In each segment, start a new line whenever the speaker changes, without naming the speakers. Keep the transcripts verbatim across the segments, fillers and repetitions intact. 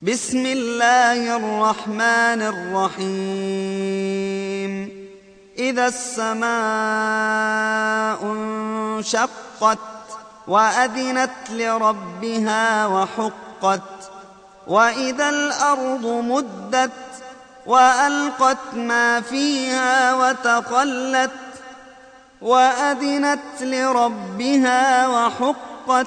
بسم الله الرحمن الرحيم إذا السماء انشقت وأذنت لربها وحقت وإذا الأرض مدت وألقت ما فيها وتخلت وأذنت لربها وحقت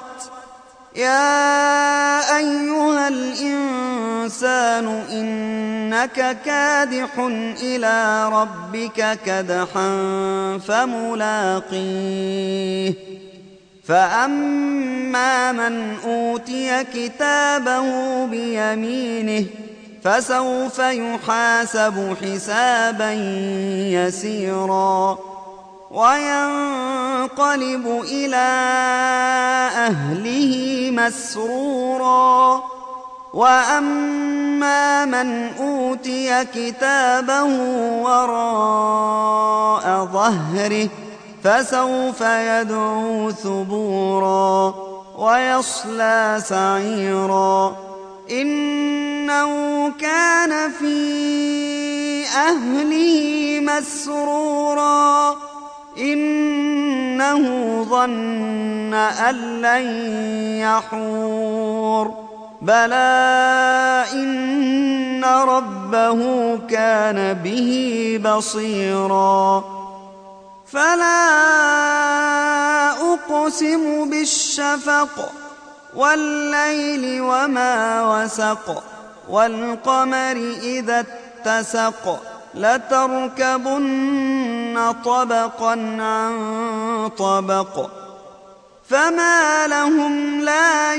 يا أيها الإنسان إنك كادح إلى ربك كدحا فملاقيه فأما من أوتي كتابه بيمينه فسوف يحاسب حسابا يسيرا وينقلب إلى أهله مسرورا وأما من أوتي كتابه وراء ظهره فسوف يدعو ثبورا ويصلى سعيرا إنه كان في أهله مسرورا إنه ظن أن لن يحور بلى إن ربه كان به بصيرا فلا أقسم بالشفق والليل وما وسق والقمر إذا اتسق لتركبن طبقا عن طبق فما لهم لا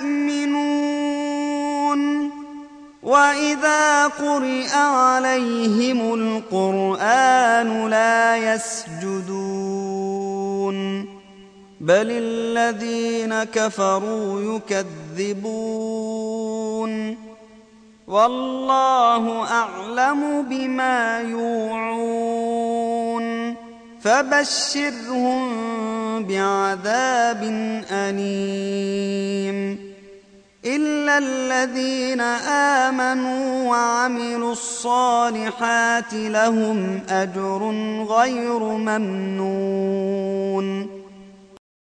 يؤمنون وإذا قرئ عليهم القرآن لا يسجدون بل الذين كفروا يكذبون والله أعلم بما يوعون فبشرهم بعذاب أليم إلا الذين آمنوا وعملوا الصالحات لهم أجر غير ممنون